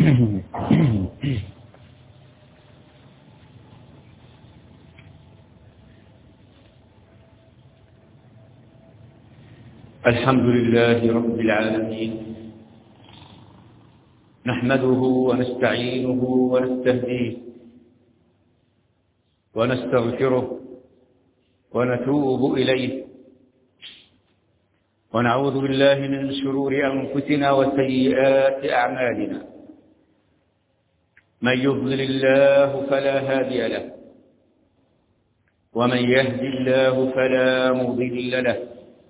الحمد لله رب العالمين، نحمده ونستعينه ونستهديه ونستغفره ونتوب إليه، ونعوذ بالله من شرور أنفسنا وسيئات أعمالنا. من يضلل الله فلا هادي له، ومن يهدي الله فلا مضل له.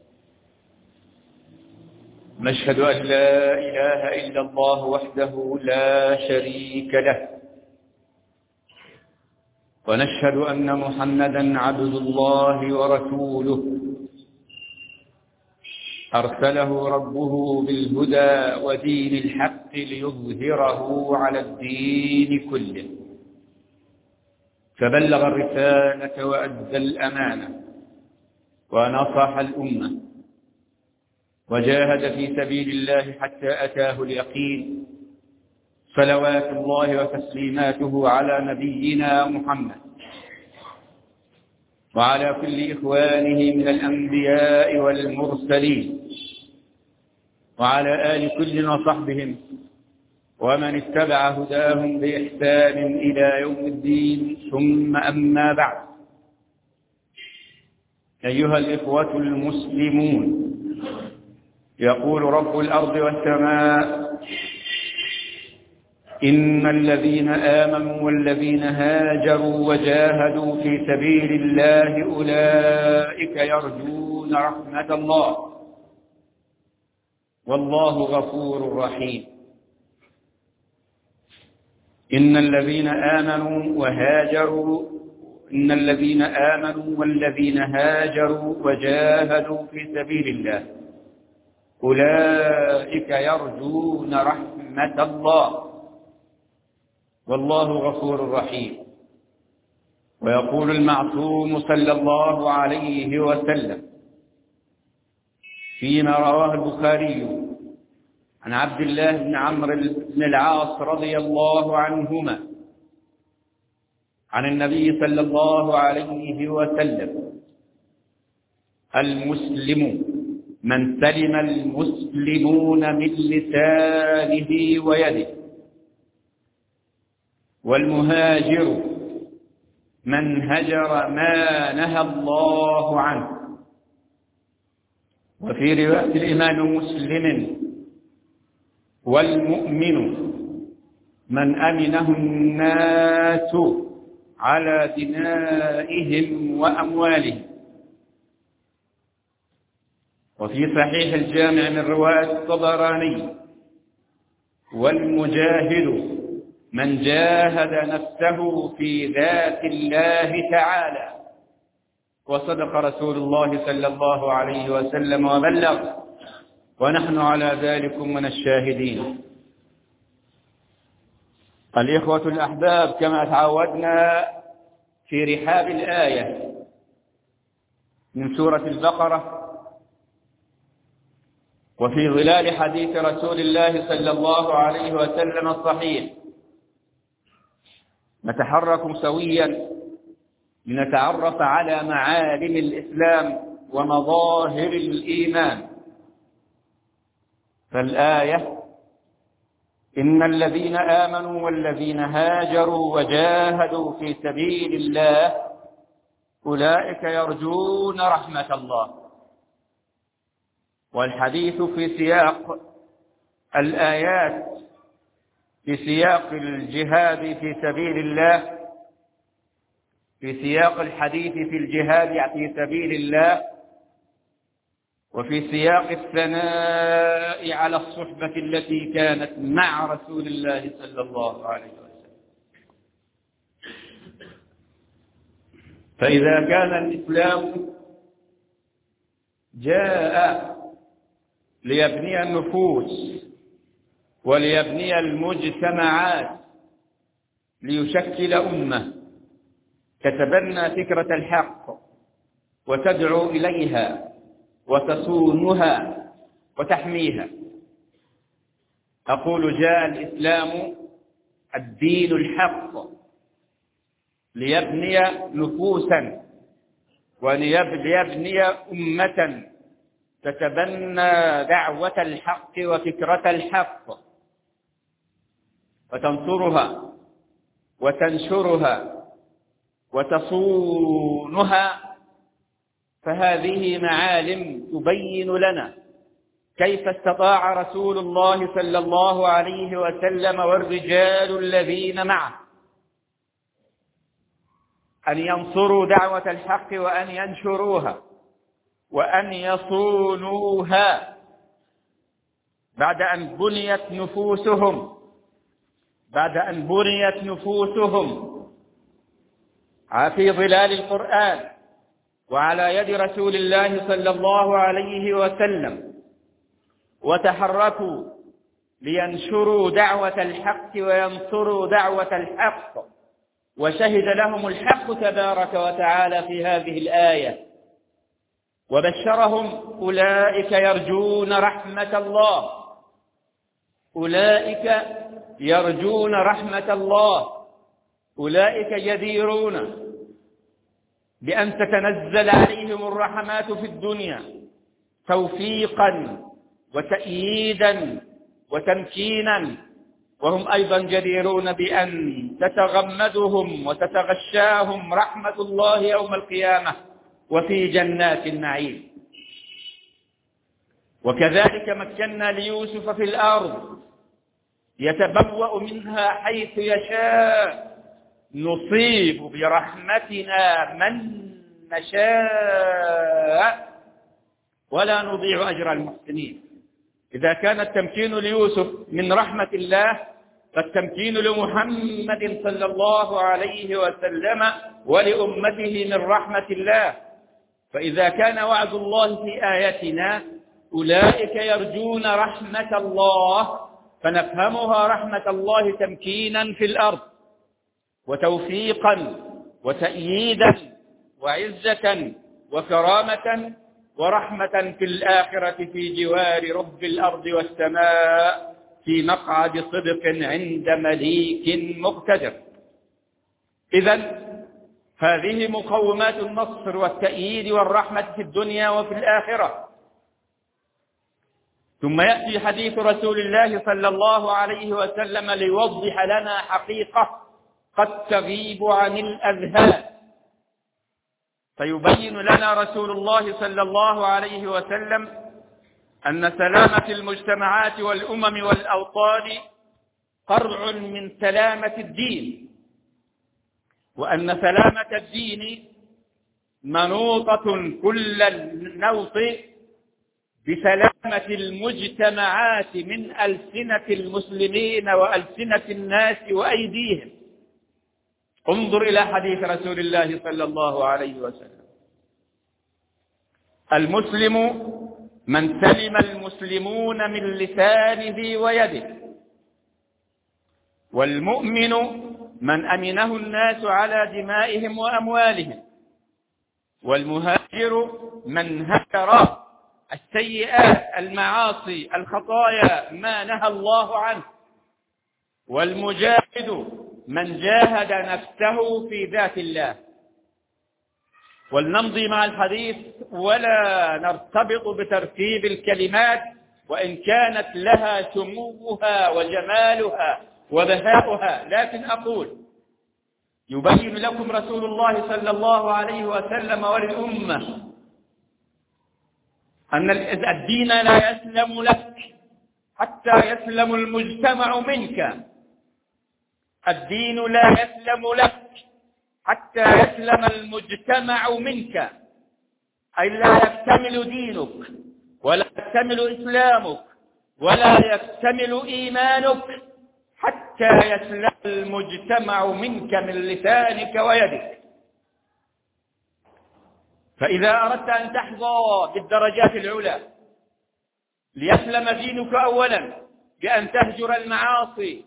نشهد أن لا إله إلا الله وحده لا شريك له، ونشهد أن محمدا عبد الله ورسوله، أرسله ربه بالهدى ودين الحق ليظهره على الدين كله، فبلغ الرسالة وأدى الأمانة ونصح الأمة، وجاهد في سبيل الله حتى أتاه اليقين. صلوات الله وتسليماته على نبينا محمد وعلى كل إخوانه من الأنبياء والمرسلين، وعلى آل كل وصحبهم ومن اتبع هداهم بإحسان إلى يوم الدين. ثم أما بعد، أيها الإخوة المسلمون، يقول رب الأرض والسماء: إن الذين آمنوا والذين هاجروا وجاهدوا في سبيل الله أولئك يرجون رحمة الله، والله غفور رحيم. إن الذين آمنوا والذين هاجروا وجاهدوا في سبيل الله أولئك يرجون رحمة الله، والله غفور رحيم. ويقول المعصوم صلى الله عليه وسلم فيما رواه البخاري عن عبد الله بن عمرو بن العاص رضي الله عنهما عن النبي صلى الله عليه وسلم: المسلم من سلم المسلمون من لسانه ويده، والمهاجر من هجر ما نهى الله عنه. وفي رواية الإمام مسلم: والمؤمن من أمنه الناس على دمائهم وأموالهم. وفي صحيح الجامع من رواية الطبراني: والمجاهد من جاهد نفسه في ذات الله تعالى. وصدق رسول الله صلى الله عليه وسلم وبلغ، ونحن على ذلك من الشاهدين. الإخوة الأحباب، كما تعودنا في رحاب الآية من سورة البقرة، وفي ظلال حديث رسول الله صلى الله عليه وسلم الصحيح، نتحرك سويا لنتعرف على معالم الإسلام ومظاهر الإيمان. فالآية: إن الذين آمنوا والذين هاجروا وجاهدوا في سبيل الله أولئك يرجون رحمة الله. والحديث في سياق الآيات، في سياق الجهاد في سبيل الله، في سياق الحديث في الجهاد في سبيل الله، وفي سياق الثناء على الصحبة التي كانت مع رسول الله صلى الله عليه وسلم. فإذا كان الإسلام جاء ليبني النفوس وليبني المجتمعات، ليشكل أمة تتبنى فكرة الحق وتدعو إليها وتصونها وتحميها، أقول: جاء الإسلام الدين الحق ليبني نفوسا وليبني أمة تتبنى دعوة الحق وفكرة الحق وتنصرها وتنشرها وتصونها. فهذه معالم تبين لنا كيف استطاع رسول الله صلى الله عليه وسلم والرجال الذين معه أن ينصروا دعوة الحق وأن ينشروها وأن يصونوها بعد أن بنيت نفوسهم في ظلال القرآن وعلى يد رسول الله صلى الله عليه وسلم، وتحركوا لينشروا دعوة الحق وينصروا دعوة الحق، وشهد لهم الحق تبارك وتعالى في هذه الآية وبشرهم: أولئك يرجون رحمة الله، أولئك يرجون رحمة الله، أولئك يديرون بأن تتنزل عليهم الرحمات في الدنيا توفيقا وتأييدا وتمكينا، وهم أيضا جديرون بأن تتغمدهم وتتغشاهم رحمة الله يوم القيامة وفي جنات النعيم. وكذلك مكنا ليوسف في الأرض يتبوأ منها حيث يشاء، نصيب برحمتنا من نشاء ولا نضيع أجر المحسنين. إذا كان التمكين ليوسف من رحمة الله، فالتمكين لمحمد صلى الله عليه وسلم ولأمته من رحمة الله. فإذا كان وعد الله في آياتنا أولئك يرجون رحمة الله، فنفهمها رحمة الله تمكينا في الأرض وتوفيقا وتأييدا وعزة وكرامة ورحمة في الآخرة في جوار رب الأرض والسماء في مقعد صدق عند مليك مقتدر. إذن هذه مقومات النصر والتأييد والرحمة في الدنيا وفي الآخرة. ثم يأتي حديث رسول الله صلى الله عليه وسلم ليوضح لنا حقيقة قد تغيب عن الأذهان، فيبين لنا رسول الله صلى الله عليه وسلم أن سلامة المجتمعات والأمم والأوطان فرع من سلامة الدين، وأن سلامة الدين منوطة كل النوط بسلامة المجتمعات من ألسنة المسلمين وألسنة الناس وأيديهم. انظر إلى حديث رسول الله صلى الله عليه وسلم: المسلم من سلم المسلمون من لسانه ويده، والمؤمن من أمنه الناس على دمائهم وأموالهم، والمهاجر من هجر السيئات المعاصي الخطايا ما نهى الله عنه، والمجاهد من جاهد نفسه في ذات الله. ولنمضي مع الحديث ولا نرتبط بترتيب الكلمات، وإن كانت لها سموها وجمالها وبهاؤها، لكن أقول يبين لكم رسول الله صلى الله عليه وسلم وللأمة أن الدين لا يسلم لك حتى يسلم المجتمع منك. الدين لا يسلم لك حتى يسلم المجتمع منك، أي لا يكتمل دينك ولا يكتمل إسلامك ولا يكتمل إيمانك حتى يسلم المجتمع منك من لسانك ويدك. فإذا أردت أن تحظى بالدرجات العلى ليسلم دينك أولا بأن تهجر المعاصي.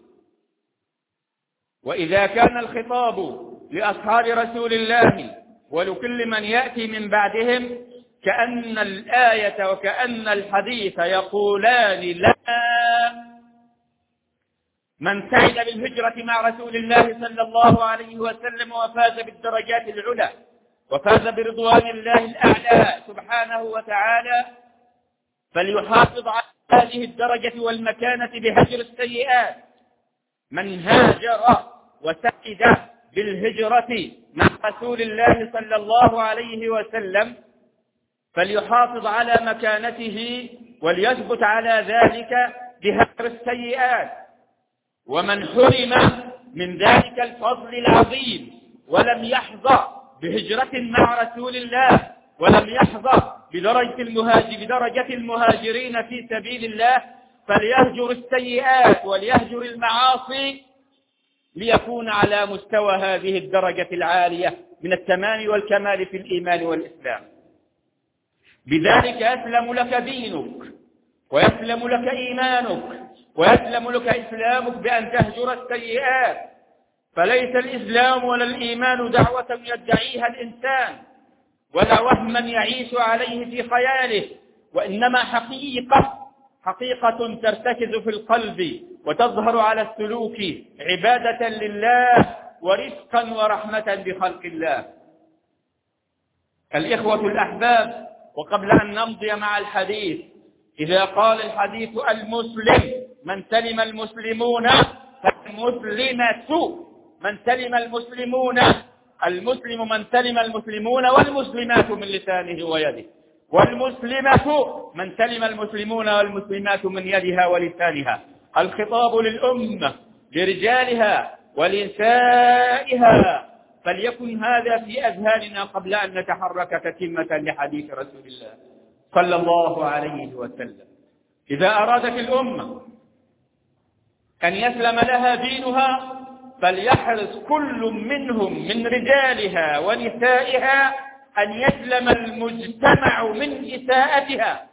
وإذا كان الخطاب لأصحاب رسول الله ولكل من يأتي من بعدهم كأن الآية وكأن الحديث يقولان لنا من سعد بالهجرة مع رسول الله صلى الله عليه وسلم وفاز بالدرجات العلى وفاز برضوان الله الأعلى سبحانه وتعالى، فليحافظ على هذه الدرجة والمكانة بهجر السيئات. من هاجر وسعد بالهجرة مع رسول الله صلى الله عليه وسلم فليحافظ على مكانته وليثبت على ذلك بهجر السيئات. ومن حرم من ذلك الفضل العظيم ولم يحظى بهجرة مع رسول الله ولم يحظى بدرجة المهاجرين في سبيل الله فليهجر السيئات وليهجر المعاصي ليكون على مستوى هذه الدرجة العالية من التمام والكمال في الإيمان والإسلام. بذلك يسلم لك دينك ويسلم لك إيمانك ويسلم لك إسلامك بأن تهجر السيئات. فليس الإسلام ولا الإيمان دعوة يدعيها الإنسان ولا وهما يعيش عليه في خياله، وإنما حقيقة ترتكز في القلب وتظهر على السلوك عبادة لله ورفقا ورحمة بخلق الله. الإخوة الأحباب، وقبل أن نمضي مع الحديث، إذا قال الحديث المسلم من سلم المسلمون فالمسلمة من سلم المسلمون، المسلم من سلم المسلمون والمسلمات من لسانه ويده، والمسلمة من سلم المسلمون والمسلمات من يدها ولسانها. الخطاب للأمة لرجالها ولنسائها، فليكن هذا في أذهاننا قبل أن نتحرك تتمة لحديث رسول الله صلى الله عليه وسلم. إذا أرادت الأمة أن يسلم لها دينها فليحرص كل منهم من رجالها ونسائها أن يسلم المجتمع من إساءتها.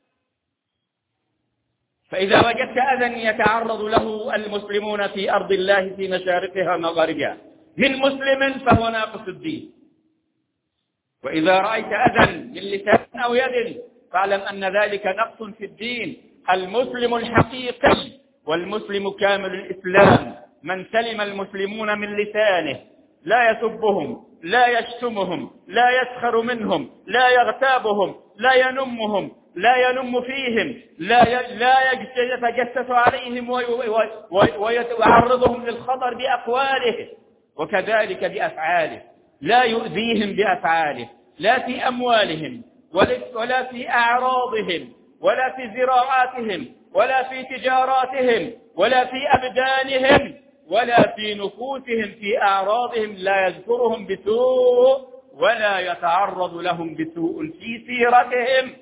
فإذا وجدت أذى يتعرض له المسلمون في أرض الله في مشارقها ومغاربها من مسلم فهو ناقص الدين. وإذا رأيت أذى من لسان أو يد فاعلم أن ذلك نقص في الدين. المسلم الحقيقي والمسلم كامل الإسلام من سلم المسلمون من لسانه، لا يسبهم، لا يشتمهم، لا يسخر منهم، لا يغتابهم، لا ينمهم، لا ينم فيهم، لا يتجسس عليهم ويعرضهم للخطر بأقواله وكذلك بأفعاله، لا يؤذيهم بأفعاله، لا في أموالهم ولا في أعراضهم ولا في زراعاتهم ولا في تجاراتهم ولا في أبدانهم ولا في نفوسهم في أعراضهم، لا يذكرهم بسوء ولا يتعرض لهم بسوء في سيرتهم.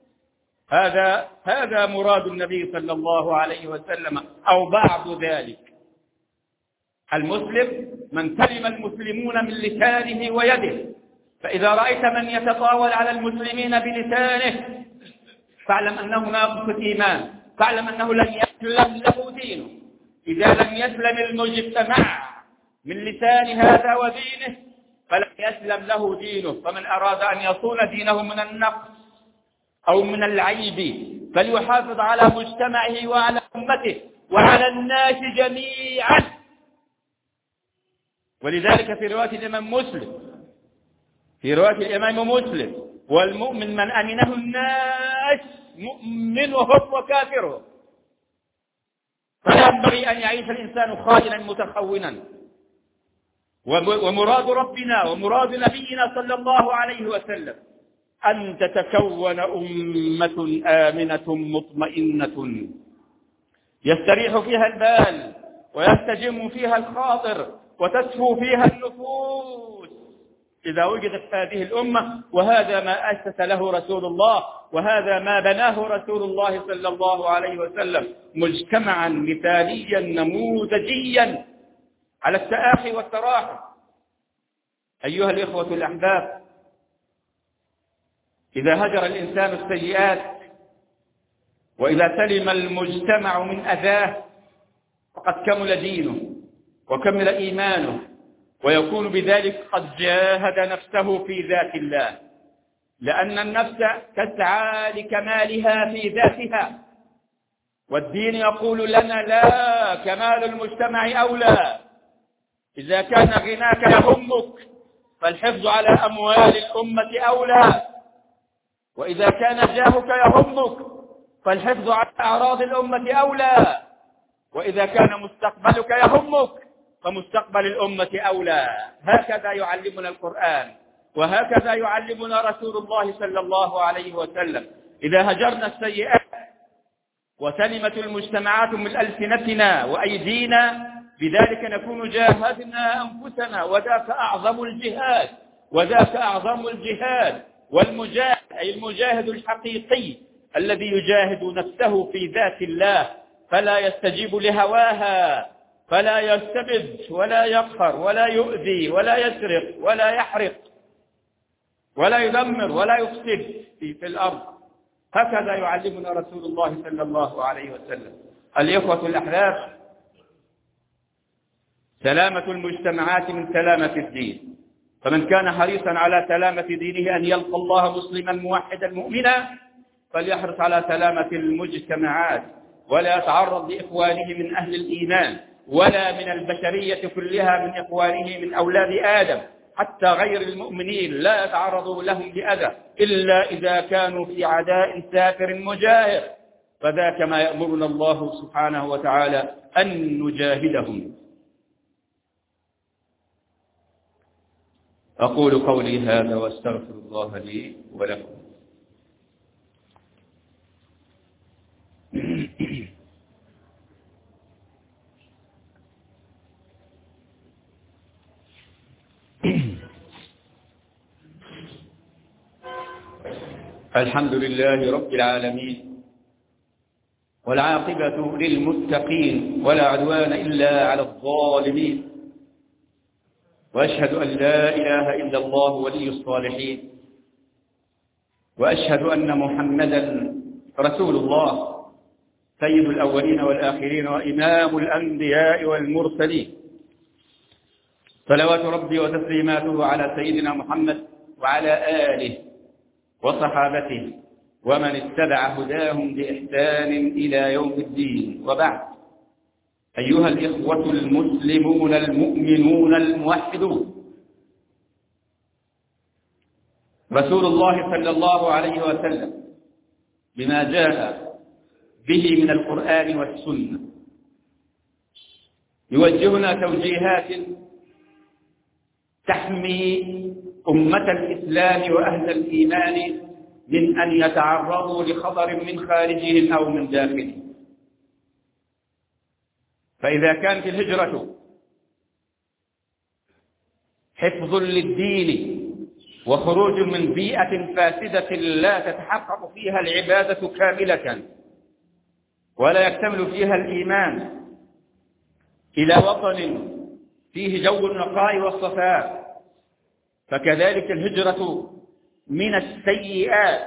هذا مراد النبي صلى الله عليه وسلم أو بعض ذلك. المسلم من سلم المسلمون من لسانه ويده. فإذا رأيت من يتطاول على المسلمين بلسانه فاعلم أنه ناقص إيمان، فاعلم أنه لن يسلم له دينه. إذا لم يسلم المجتمع من لسان هذا ودينه فلن يسلم له دينه. فمن أراد أن يصون دينه من النقص أو من العيب فليحافظ على مجتمعه وعلى أمته وعلى الناس جميعا. ولذلك في رواية الإمام مسلم والمؤمن من أمنه الناس مؤمنهم وكافرهم. فلا ينبغي أن يعيش الإنسان خائنا متخونا. ومراد ربنا ومراد نبينا صلى الله عليه وسلم أن تتكون أمة آمنة مطمئنة يستريح فيها البال ويستجم فيها الخاطر وتسفو فيها النفوس. إذا وجدت هذه الأمة، وهذا ما أسس له رسول الله وهذا ما بناه رسول الله صلى الله عليه وسلم، مجتمعا مثاليا نموذجيا على التآخي والتراحم. أيها الإخوة الأحباب، إذا هجر الإنسان السيئات وإذا سلم المجتمع من أذاه فقد كمل دينه وكمل إيمانه، ويكون بذلك قد جاهد نفسه في ذات الله، لأن النفس تسعى لكمالها في ذاتها والدين يقول لنا لا، كمال المجتمع أولى. إذا كان غناك يهمك فالحفظ على أموال الأمة أولى، وإذا كان جاهك يهمك فالحفظ على أعراض الأمة أولى، وإذا كان مستقبلك يهمك فمستقبل الأمة أولى. هكذا يعلمنا القرآن، وهكذا يعلمنا رسول الله صلى الله عليه وسلم. إذا هجرنا السيئات وسلمت المجتمعات من ألسنتنا وأيدينا، بذلك نكون جاهدنا أنفسنا، وذاك أعظم الجهاد. وذاك أعظم الجهاد. والمجاهد أي المجاهد الحقيقي الذي يجاهد نفسه في ذات الله، فلا يستجيب لهواها، فلا يستبد ولا يقهر ولا يؤذي ولا يسرق ولا يحرق ولا يدمر ولا يفسد في الأرض. هكذا يعلمنا رسول الله صلى الله عليه وسلم. الإخوة الأحباب، سلامة المجتمعات من سلامة الدين، فمن كان حريصا على سلامة دينه أن يلقى الله مسلما موحدا مؤمنا فليحرص على سلامة المجتمعات، ولا يتعرض لإخوانه من أهل الإيمان ولا من البشرية كلها من إخوانه من أولاد آدم، حتى غير المؤمنين لا يتعرضوا لهم بأذى إلا إذا كانوا في عداء سافر مجاهر، فذاك ما يأمرنا الله سبحانه وتعالى أن نجاهدهم. أقول قولي هذا واستغفر الله لي ولكم. الحمد لله رب العالمين، والعاقبة للمتقين، ولا عدوان إلا على الظالمين، وأشهد أن لا إله إلا الله ولي الصالحين، وأشهد أن محمدا رسول الله سيد الأولين والآخرين وإمام الأنبياء والمرسلين، صلوات ربي وتسليماته على سيدنا محمد وعلى آله وصحابته ومن اتبع هداهم بإحسان إلى يوم الدين. وبعد، أيها الإخوة المسلمون المؤمنون الموحدون، رسول الله صلى الله عليه وسلم بما جاء به من القرآن والسنة يوجهنا توجيهات تحمي أمة الإسلام وأهل الإيمان من أن يتعرضوا لخطر من خارجهم أو من داخلهم. فإذا كانت الهجرة حفظ للدين وخروج من بيئة فاسدة لا تتحقق فيها العبادة كاملة ولا يكتمل فيها الإيمان، إلى وطن فيه جو النقاء والصفاء، فكذلك الهجرة من السيئات،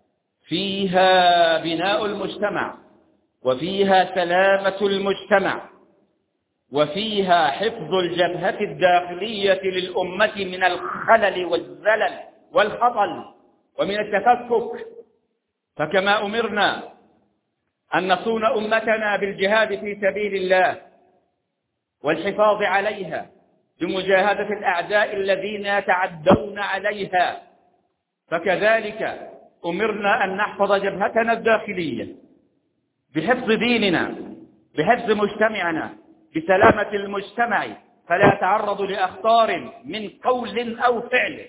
فيها بناء المجتمع، وفيها سلامة المجتمع، وفيها حفظ الجبهة الداخلية للأمة من الخلل والزلل والخطل ومن التفكك. فكما أمرنا أن نصون أمتنا بالجهاد في سبيل الله والحفاظ عليها بمجاهدة الأعداء الذين يتعدون عليها، فكذلك أمرنا أن نحفظ جبهتنا الداخلية بحفظ ديننا، بحفظ مجتمعنا، بسلامة المجتمع، فلا يتعرض لأخطار من قول أو فعل.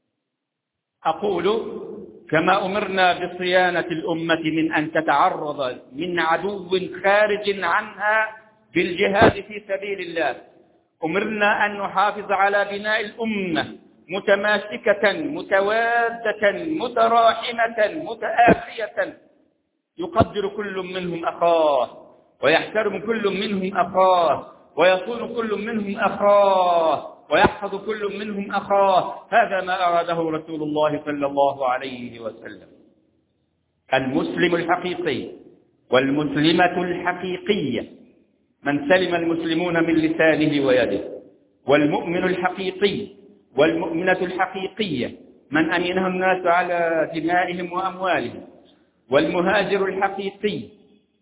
أقول كما أمرنا بصيانة الأمة من أن تتعرض من عدو خارج عنها بالجهاد في سبيل الله، أمرنا أن نحافظ على بناء الأمة متماسكة متوادة متراحمة متآخية، يقدر كل منهم أخاه، ويحترم كل منهم أخاه، ويصون كل منهم أخاه، ويحفظ كل منهم أخاه. هذا ما أراده رسول الله صلى الله عليه وسلم. المسلم الحقيقي والمسلمة الحقيقية من سلم المسلمون من لسانه ويده، والمؤمن الحقيقي والمؤمنة الحقيقية من أمنه الناس على دمائهم وأموالهم، والمهاجر الحقيقي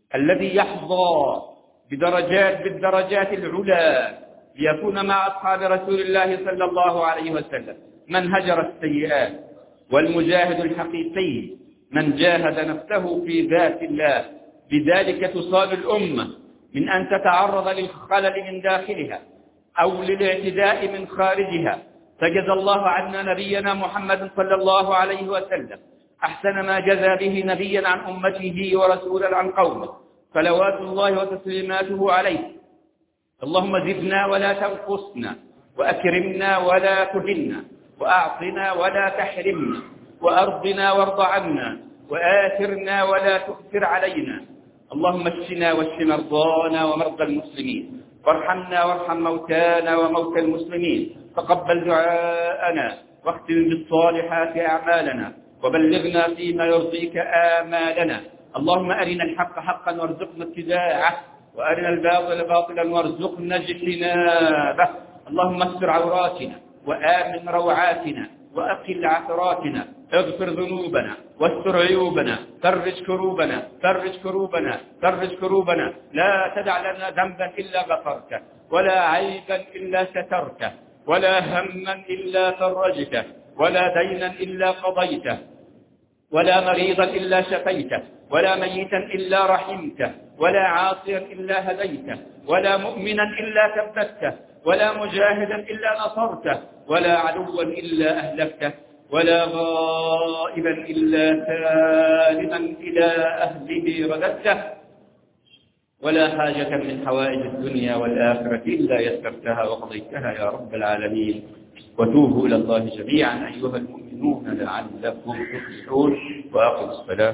الذي يحظى بالدرجات العلى ليكون مع أصحاب رسول الله صلى الله عليه وسلم، من هجر السيئات، والمجاهد الحقيقي من جاهد نفسه في ذات الله. بذلك تصاب الأمة من أن تتعرض للخلل من داخلها أو للاعتداء من خارجها. فجزى الله عنا نبينا محمد صلى الله عليه وسلم أحسن ما جزى به نبيا عن أمته ورسولا عن قومه، صلوات الله وتسليماته عليه. اللهم زدنا ولا تنقصنا، وأكرمنا ولا تهنا، وأعطنا ولا تحرمنا، وأرضنا وارض عنا، وآثرنا ولا تؤثر علينا. اللهم اشفنا واشف مرضانا ومرضى المسلمين، وارحمنا وارحم موتانا وموتى المسلمين. تقبل دعاءنا، واختم بالصالحات أعمالنا، وبلغنا فيما يرضيك آمالنا. اللهم أرنا الحق حقا وارزقنا اتباعه، وأرنا الباطل باطلا وارزقنا اجتنابه. اللهم استر عوراتنا، وآمن روعاتنا، وأقل عثراتنا، اغفر ذنوبنا، واستر عيوبنا، فرج كروبنا. لا تدع لنا ذنبا إلا غفرته، ولا عيبا إلا سترته، ولا هما إلا فرجته، ولا دينا إلا قضيته، ولا مريضا إلا شفيته، ولا ميتا إلا رحمته، ولا عاصيا إلا هديته، ولا مؤمنا إلا ثبته، ولا مجاهدا إلا نصرته، ولا عدوا إلا أهلكته، ولا غائبا إلا سالما إلى أهله رددته، ولا حاجة من حوائج الدنيا والآخرة إلا يسرتها وقضيتها يا رب العالمين. وتوبوا إلى الله جميعا أيها المؤمنون لعلكم تفلحون. وأقم الصلاة.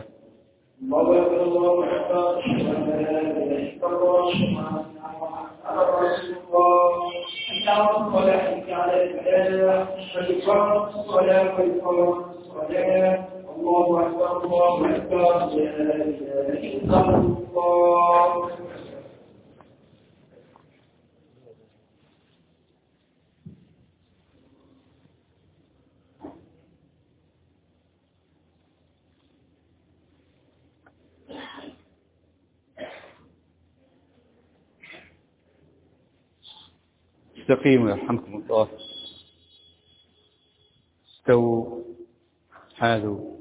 الله أكبر الله أكبر لا إله إلا الله. استقيموا يرحمكم الله. استووا حاذوا.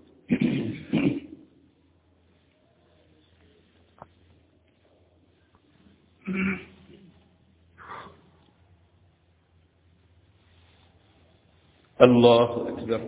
الله أكبر.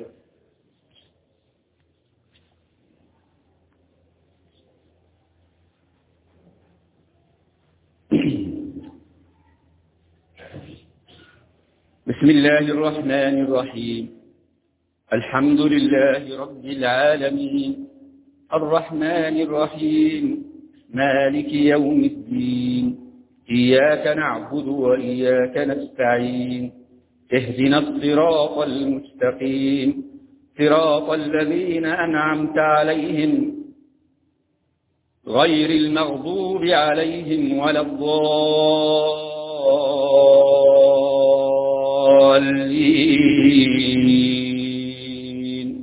بسم الله الرحمن الرحيم. الحمد لله رب العالمين، الرحمن الرحيم، مالك يوم الدين. إياك نعبد وإياك نستعين. اهدنا الصراط المستقيم، صراط الذين أنعمت عليهم غير المغضوب عليهم ولا الضالين.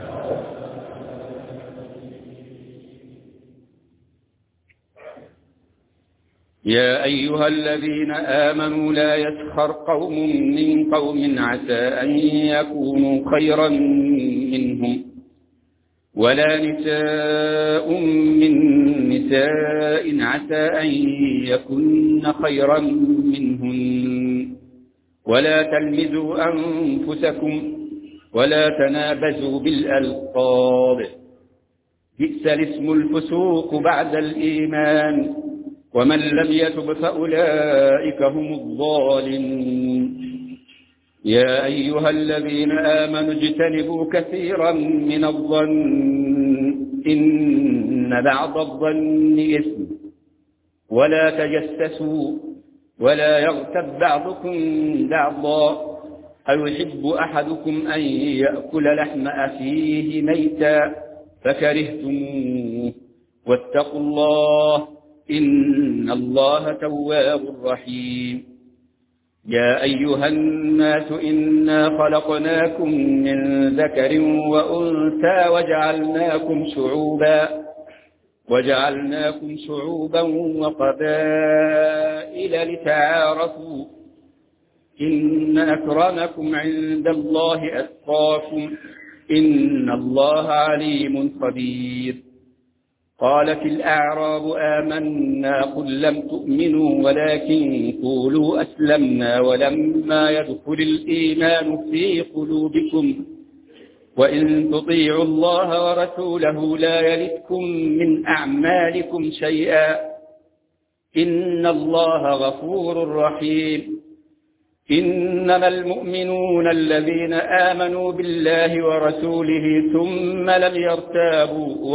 يا أيها الذين آمنوا لا يسخر قوم من قوم عسى أن يكونوا خيرا منهم، ولا نساء من نساء عسى أن يكن خيرا منهن، ولا تلمزوا أنفسكم ولا تنابزوا بالألقاب، بئس الاسم الفسوق بعد الإيمان، ومن لم يتب فأولئك هم الظالمون. يا أيها الذين آمنوا اجتنبوا كثيرا من الظن إن بعض الظن إثم، ولا تجسسوا ولا يغتب بعضكم بعضا، أيحب أحدكم أن يأكل لحم أخيه ميتا فكرهتموه، واتقوا الله إن الله تواب رحيم. يا أيها الناس إنا خلقناكم من ذكر وأنثى وجعلناكم شعوبا وقبائل لتعارفوا إن أكرمكم عند الله أتقاكم إن الله عليم خبير. قالت الأعراب آمنا قل لم تؤمنوا ولكن قولوا أسلمنا ولما يدخل الإيمان في قلوبكم وإن تطيعوا الله ورسوله لا يلتكم من أعمالكم شيئا إن الله غفور رحيم. إنما المؤمنون الذين آمنوا بالله ورسوله ثم لم يرتابوا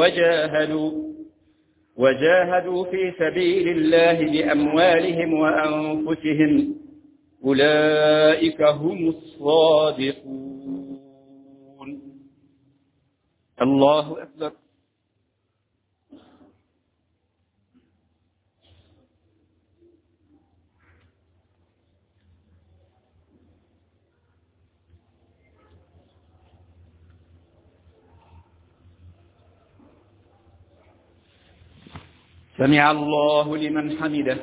وجاهدوا في سبيل الله بأموالهم وأنفسهم أولئك هم الصادقون. الله أكبر. سمع الله لمن حمده.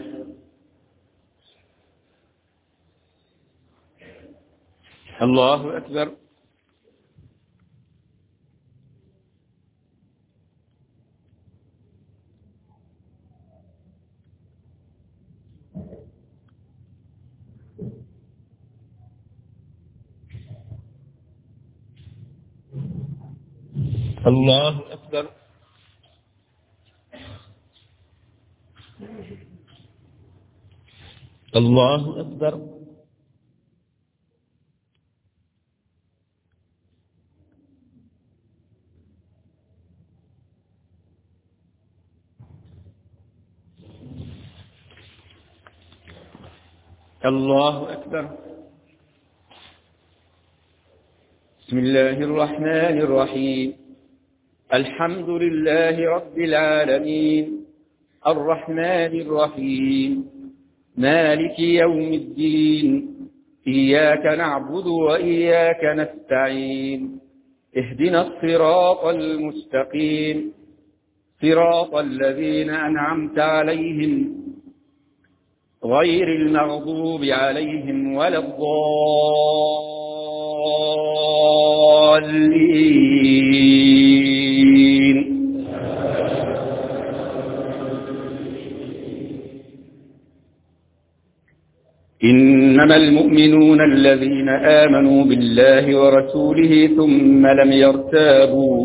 الله أكبر. الله أكبر. الله أكبر. الله أكبر. بسم الله الرحمن الرحيم. الحمد لله رب العالمين الرحمن الرحيم مالك يوم الدين إياك نعبد وإياك نستعين اهدنا الصراط المستقيم صراط الذين أنعمت عليهم غير المغضوب عليهم ولا الضالين. إنما المؤمنون الذين آمنوا بالله ورسوله ثم لم يرتابوا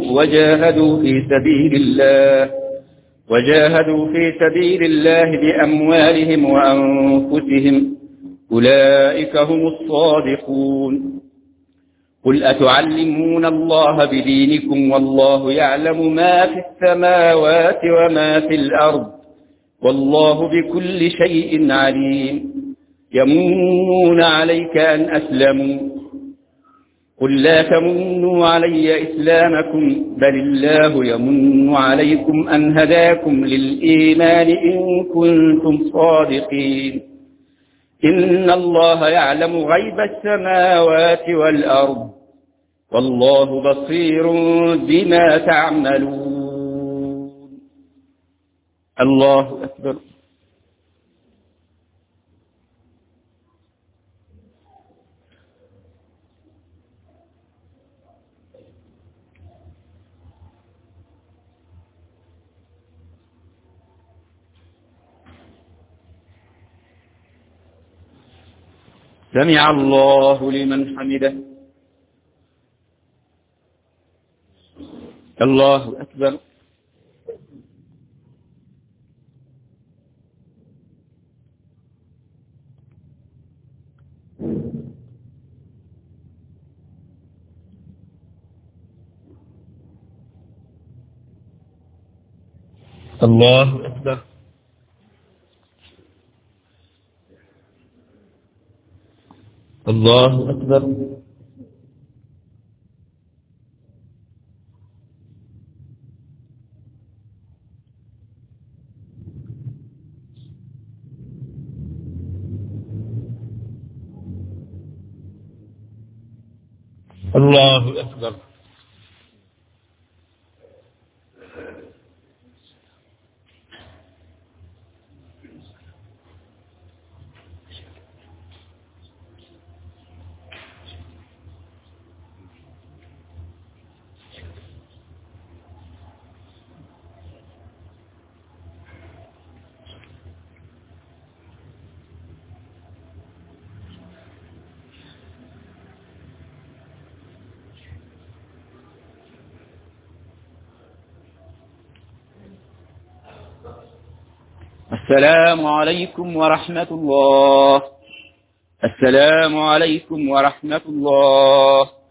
وجاهدوا في سبيل الله بأموالهم وأنفسهم أولئك هم الصادقون. قل أتعلمون الله بدينكم والله يعلم ما في السماوات وما في الأرض والله بكل شيء عليم. يمنون عليك أن أسلموا قل لا تمنوا علي إسلامكم بل الله يمن عليكم أن هداكم للإيمان إن كنتم صادقين. إن الله يعلم غيب السماوات والأرض والله بصير بما تعملون. الله أكبر. سمع الله لمن حمده. الله أكبر. الله أكبر. الله أكبر. الله أكبر. السلام عليكم ورحمة الله. السلام عليكم ورحمة الله.